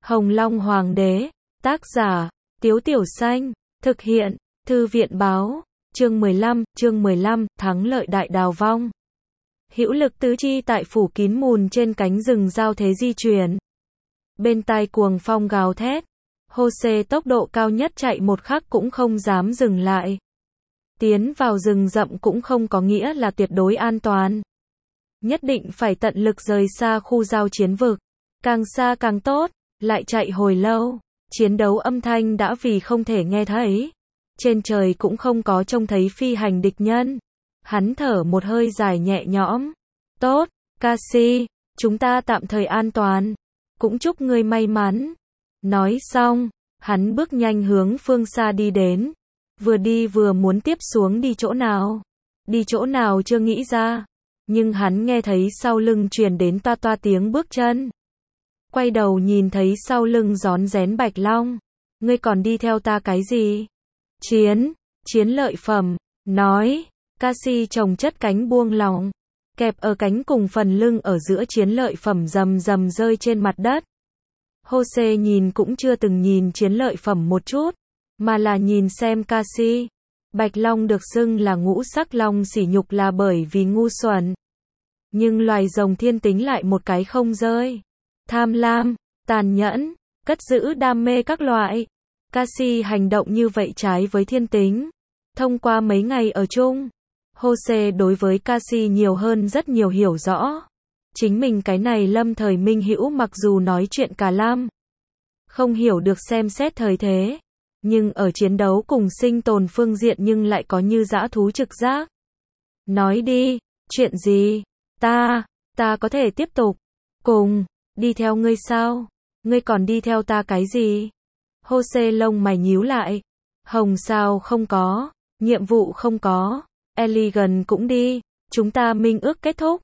Hồng Long Hoàng đế, tác giả, Tiếu Tiểu Xanh, thực hiện, Thư viện báo, chương 15, thắng lợi đại đào vong. Hữu lực tứ chi tại phủ kín mùn trên cánh rừng giao thế di chuyển. Bên tai cuồng phong gào thét, Jose tốc độ cao nhất chạy một khắc cũng không dám dừng lại. Tiến vào rừng rậm cũng không có nghĩa là tuyệt đối an toàn. Nhất định phải tận lực rời xa khu giao chiến vực, càng xa càng tốt. Lại chạy hồi lâu, chiến đấu âm thanh đã vì không thể nghe thấy. Trên trời cũng không có trông thấy phi hành địch nhân. Hắn thở một hơi dài nhẹ nhõm. Tốt, Cassie, chúng ta tạm thời an toàn. Cũng chúc ngươi may mắn. Nói xong, hắn bước nhanh hướng phương xa đi đến. Vừa đi vừa muốn tiếp xuống đi chỗ nào. Đi chỗ nào chưa nghĩ ra. Nhưng hắn nghe thấy sau lưng truyền đến toa toa tiếng bước chân. Quay đầu nhìn thấy sau lưng rón rén Bạch Long. Ngươi còn đi theo ta cái gì? Chiến lợi phẩm, nói. Cassie chồng chất cánh buông lỏng. Kẹp ở cánh cùng phần lưng ở giữa chiến lợi phẩm rầm rầm rơi trên mặt đất. Jose nhìn cũng chưa từng nhìn chiến lợi phẩm một chút, mà là nhìn xem Cassie. Bạch Long được xưng là ngũ sắc long sỉ nhục là bởi vì ngu xuẩn. Nhưng loài rồng thiên tính lại một cái không rơi. Tham lam, tàn nhẫn, cất giữ đam mê các loại. Cassie hành động như vậy trái với thiên tính. Thông qua mấy ngày ở chung, Jose đối với Cassie nhiều hơn rất nhiều hiểu rõ. Chính mình cái này lâm thời minh hữu mặc dù nói chuyện cả lam, không hiểu được xem xét thời thế, nhưng ở chiến đấu cùng sinh tồn phương diện nhưng lại có như dã thú trực giác. Nói đi, chuyện gì? Ta có thể tiếp tục cùng đi theo ngươi sao? Ngươi còn đi theo ta cái gì? Jose lông mày nhíu lại. Hồng sao không có, nhiệm vụ không có, Elegant cũng đi, chúng ta minh ước kết thúc.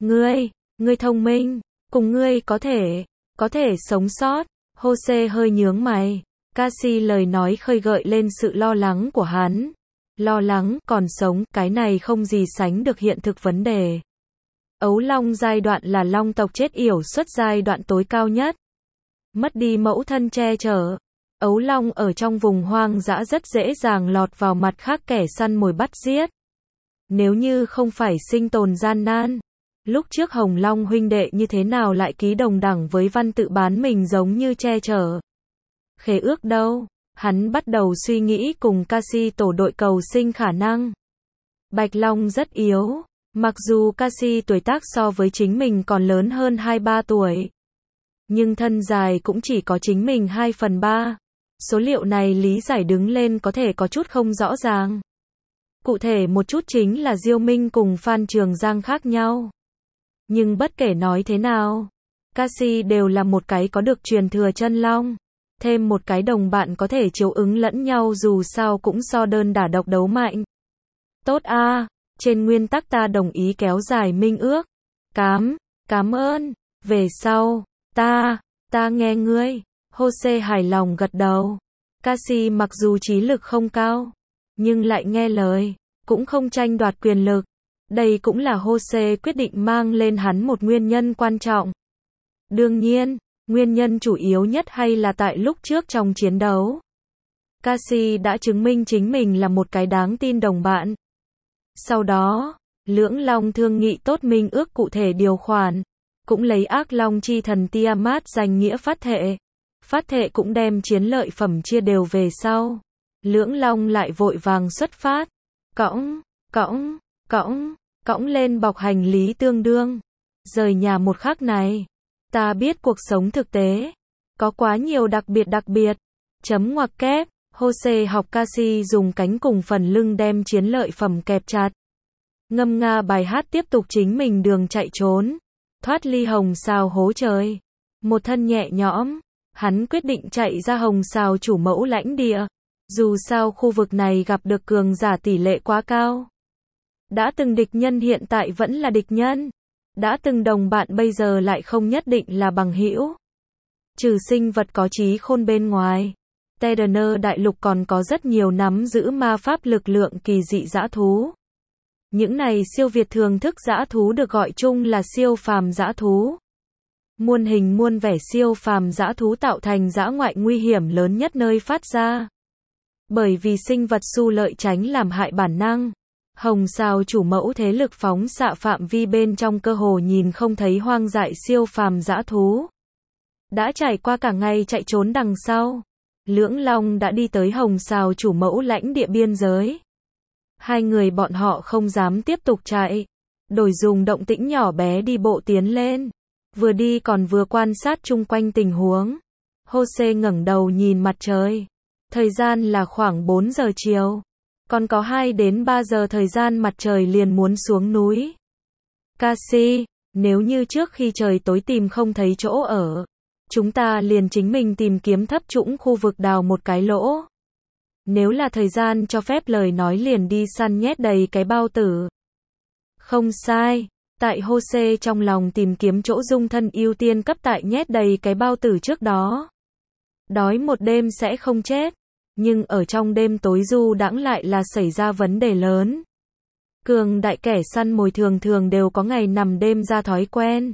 Ngươi thông minh, cùng ngươi có thể sống sót. Jose hơi nhướng mày. Cassie lời nói khơi gợi lên sự lo lắng của hắn. Lo lắng, còn sống, cái này không gì sánh được hiện thực vấn đề. Ấu Long giai đoạn là long tộc chết yểu xuất giai đoạn tối cao nhất. Mất đi mẫu thân che chở. Ấu Long ở trong vùng hoang dã rất dễ dàng lọt vào mặt khác kẻ săn mồi bắt giết. Nếu như không phải sinh tồn gian nan, lúc trước Hồng Long huynh đệ như thế nào lại ký đồng đẳng với văn tự bán mình giống như che chở. Khế ước đâu? Hắn bắt đầu suy nghĩ cùng Cassie tổ đội cầu sinh khả năng. Bạch Long rất yếu. Mặc dù Cassie tuổi tác so với chính mình còn lớn hơn 2-3 tuổi. Nhưng thân dài cũng chỉ có chính mình 2/3. Số liệu này lý giải đứng lên có thể có chút không rõ ràng. Cụ thể một chút chính là Diêu Minh cùng Phan Trường Giang khác nhau. Nhưng bất kể nói thế nào, Cassie đều là một cái có được truyền thừa chân long. Thêm một cái đồng bạn có thể chiếu ứng lẫn nhau dù sao cũng so đơn đả độc đấu mạnh. Tốt a, trên nguyên tắc ta đồng ý kéo dài minh ước. Cảm ơn, về sau, ta nghe ngươi. Jose hài lòng gật đầu. Cassie mặc dù trí lực không cao, nhưng lại nghe lời, cũng không tranh đoạt quyền lực. Đây cũng là Jose quyết định mang lên hắn một nguyên nhân quan trọng. Đương nhiên, nguyên nhân chủ yếu nhất hay là tại lúc trước trong chiến đấu. Cassie đã chứng minh chính mình là một cái đáng tin đồng bạn. Sau đó, Lưỡng Long thương nghị tốt minh ước cụ thể điều khoản, cũng lấy ác long chi thần Tiamat danh nghĩa phát thệ. Phát thệ cũng đem chiến lợi phẩm chia đều về sau. Lưỡng Long lại vội vàng xuất phát. Cõng lên bọc hành lý tương đương. Rời nhà một khắc này. Ta biết cuộc sống thực tế có quá nhiều đặc biệt. Chấm ngoặc kép. Jose học Cassie dùng cánh cùng phần lưng đem chiến lợi phẩm kẹp chặt. Ngâm nga bài hát tiếp tục chính mình đường chạy trốn. Thoát ly Hồng Sao hố trời. Một thân nhẹ nhõm. Hắn quyết định chạy ra Hồng Sao chủ mẫu lãnh địa. Dù sao khu vực này gặp được cường giả tỷ lệ quá cao. Đã từng địch nhân hiện tại vẫn là địch nhân. Đã từng đồng bạn bây giờ lại không nhất định là bằng hữu. Trừ sinh vật có trí khôn bên ngoài, Terraner đại lục còn có rất nhiều nắm giữ ma pháp lực lượng kỳ dị dã thú. Những này siêu việt thường thức dã thú được gọi chung là siêu phàm dã thú. muôn hình muôn vẻ siêu phàm dã thú tạo thành dã ngoại nguy hiểm lớn nhất nơi phát ra. Bởi vì sinh vật xu lợi tránh làm hại bản năng, Hồng Sào chủ mẫu thế lực phóng xạ phạm vi bên trong cơ hồ nhìn không thấy hoang dại siêu phàm dã thú. Đã trải qua cả ngày chạy trốn đằng sau, Lưỡng Long đã đi tới Hồng Sào chủ mẫu lãnh địa biên giới. Hai người bọn họ không dám tiếp tục chạy, đổi dùng động tĩnh nhỏ bé đi bộ tiến lên. Vừa đi còn vừa quan sát chung quanh tình huống. Jose ngẩng đầu nhìn mặt trời. Thời gian là khoảng 4 giờ chiều. Còn có 2 đến 3 giờ thời gian mặt trời liền muốn xuống núi. Cassie, nếu như trước khi trời tối tìm không thấy chỗ ở, chúng ta liền chính mình tìm kiếm thấp trũng khu vực đào một cái lỗ. Nếu là thời gian cho phép lời nói liền đi săn nhét đầy cái bao tử. Không sai, tại Jose trong lòng tìm kiếm chỗ dung thân ưu tiên cấp tại nhét đầy cái bao tử trước đó. Đói một đêm sẽ không chết, nhưng ở trong đêm tối du đãng lại là xảy ra vấn đề lớn. Cường đại kẻ săn mồi thường thường đều có ngày nằm đêm ra thói quen.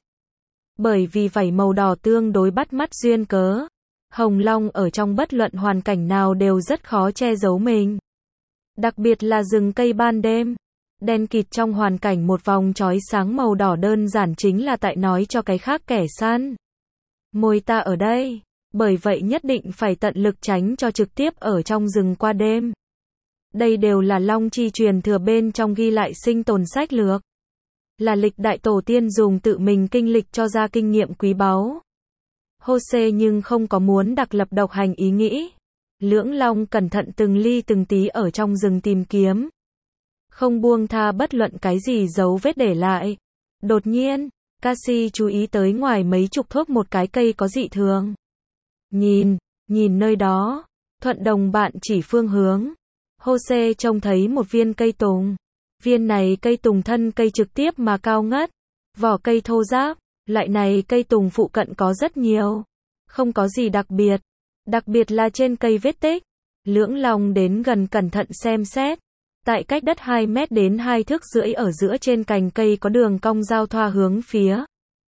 Bởi vì vảy màu đỏ tương đối bắt mắt duyên cớ, Hồng Long ở trong bất luận hoàn cảnh nào đều rất khó che giấu mình. Đặc biệt là rừng cây ban đêm, đen kịt trong hoàn cảnh một vòng chói sáng màu đỏ đơn giản chính là tại nói cho cái khác kẻ săn. Mồi ta ở đây, bởi vậy nhất định phải tận lực tránh cho trực tiếp ở trong rừng qua đêm. Đây đều là Long Chi truyền thừa bên trong ghi lại sinh tồn sách lược. Là lịch đại tổ tiên dùng tự mình kinh lịch cho ra kinh nghiệm quý báu. Jose nhưng không có muốn đặc lập độc hành ý nghĩ. Lưỡng Long cẩn thận từng ly từng tí ở trong rừng tìm kiếm. Không buông tha bất luận cái gì dấu vết để lại. Đột nhiên, Cassie chú ý tới ngoài mấy chục thước một cái cây có dị thường. Nhìn nơi đó, thuận đồng bạn chỉ phương hướng. Jose trông thấy một viên cây tùng. Viên này cây tùng thân cây trực tiếp mà cao ngất. Vỏ cây thô ráp, loại này cây tùng phụ cận có rất nhiều. Không có gì đặc biệt. Đặc biệt là trên cây vết tích. Lưỡng Long đến gần cẩn thận xem xét. Tại cách đất 2 mét đến 2 thước rưỡi ở giữa trên cành cây có đường cong giao thoa hướng phía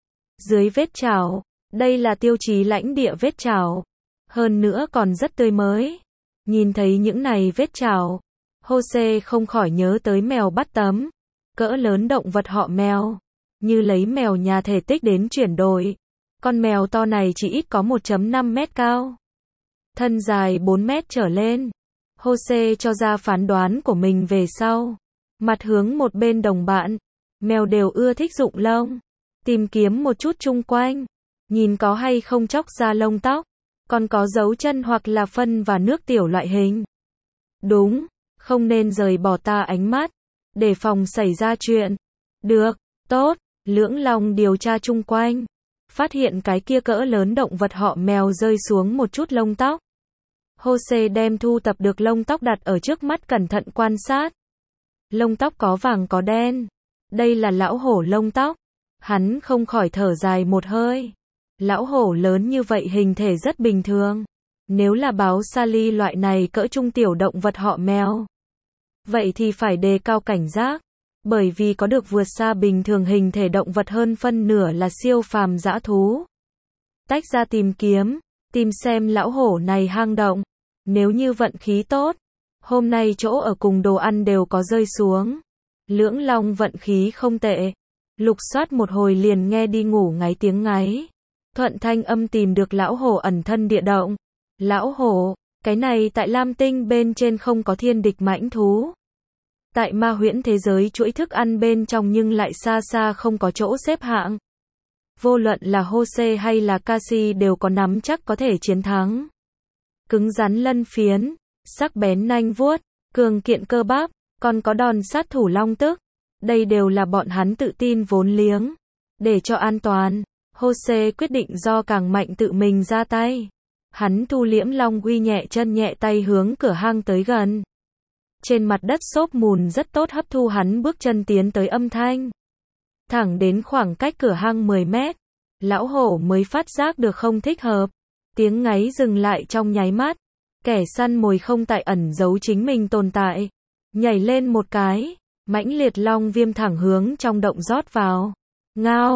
dưới vết chảo. Đây là tiêu chí lãnh địa vết chảo. Hơn nữa còn rất tươi mới. Nhìn thấy những này vết chảo, Jose không khỏi nhớ tới mèo bắt tấm. Cỡ lớn động vật họ mèo. Như lấy mèo nhà thể tích đến chuyển đổi. Con mèo to này chỉ ít có 1,5 mét cao. Thân dài 4 mét trở lên. Jose cho ra phán đoán của mình về sau. Mặt hướng một bên đồng bạn. Mèo đều ưa thích rụng lông. Tìm kiếm một chút chung quanh. Nhìn có hay không chóc ra lông tóc. Còn có dấu chân hoặc là phân và nước tiểu loại hình. Đúng, không nên rời bỏ ta ánh mắt. Để phòng xảy ra chuyện. Được, tốt, Lưỡng Long điều tra chung quanh. Phát hiện cái kia cỡ lớn động vật họ mèo rơi xuống một chút lông tóc. Jose đem thu tập được lông tóc đặt ở trước mắt cẩn thận quan sát. Lông tóc có vàng có đen. Đây là lão hổ lông tóc. Hắn không khỏi thở dài một hơi. Lão hổ lớn như vậy hình thể rất bình thường. Nếu là báo Sally loại này cỡ trung tiểu động vật họ mèo, vậy thì phải đề cao cảnh giác. Bởi vì có được vượt xa bình thường hình thể động vật hơn phân nửa là siêu phàm dã thú. Tách ra tìm kiếm, tìm xem lão hổ này hang động. Nếu như vận khí tốt, hôm nay chỗ ở cùng đồ ăn đều có rơi xuống. Lưỡng Long vận khí không tệ. Lục soát một hồi liền nghe đi ngủ ngáy tiếng ngáy. Thuận thanh âm tìm được lão hổ ẩn thân địa động. Lão hổ, cái này tại Lam Tinh bên trên không có thiên địch mãnh thú. Tại ma huyễn thế giới chuỗi thức ăn bên trong nhưng lại xa xa không có chỗ xếp hạng. Vô luận là Jose hay là Cassie đều có nắm chắc có thể chiến thắng. Cứng rắn lân phiến, sắc bén nanh vuốt, cường kiện cơ bắp, còn có đòn sát thủ long tức. Đây đều là bọn hắn tự tin vốn liếng. Để cho an toàn, Jose quyết định do càng mạnh tự mình ra tay. Hắn thu liễm long uy nhẹ chân nhẹ tay hướng cửa hang tới gần. Trên mặt đất xốp mùn rất tốt hấp thu hắn bước chân tiến tới âm thanh. Thẳng đến khoảng cách cửa hang 10 mét, lão hổ mới phát giác được không thích hợp. Tiếng ngáy dừng lại trong nháy mắt. Kẻ săn mồi không tại ẩn giấu chính mình tồn tại. Nhảy lên một cái, mãnh liệt long viêm thẳng hướng trong động rót vào. Ngao,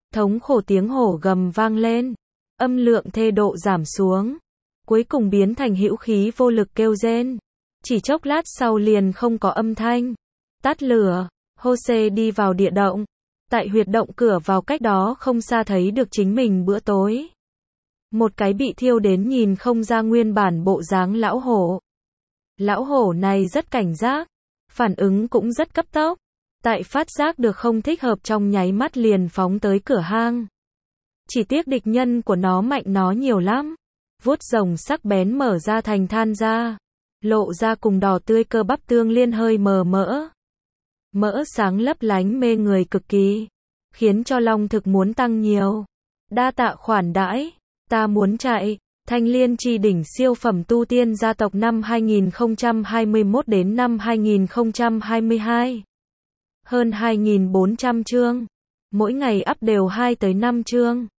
Thống khổ tiếng hổ gầm vang lên, âm lượng thê độ giảm xuống, cuối cùng biến thành hữu khí vô lực kêu rên. Chỉ chốc lát sau liền không có âm thanh. Tắt lửa, Jose đi vào địa động. Tại huyệt động cửa vào cách đó không xa thấy được chính mình bữa tối. Một cái bị thiêu đến nhìn không ra nguyên bản bộ dáng lão hổ. Lão hổ này rất cảnh giác, phản ứng cũng rất cấp tốc. Tại phát giác được không thích hợp trong nháy mắt liền phóng tới cửa hang. Chỉ tiếc địch nhân của nó mạnh nó nhiều lắm. Vuốt rồng sắc bén mở ra thành than ra. Lộ ra cùng đỏ tươi cơ bắp tương liên hơi mờ mỡ. Mỡ sáng lấp lánh mê người cực kỳ. Khiến cho long thực muốn tăng nhiều. Đa tạ khoản đãi. Ta muốn chạy. Thanh Liên Chi đỉnh siêu phẩm tu tiên gia tộc năm 2021 đến năm 2022. Hơn 2.400 chương. Mỗi ngày up đều 2 tới 5 chương.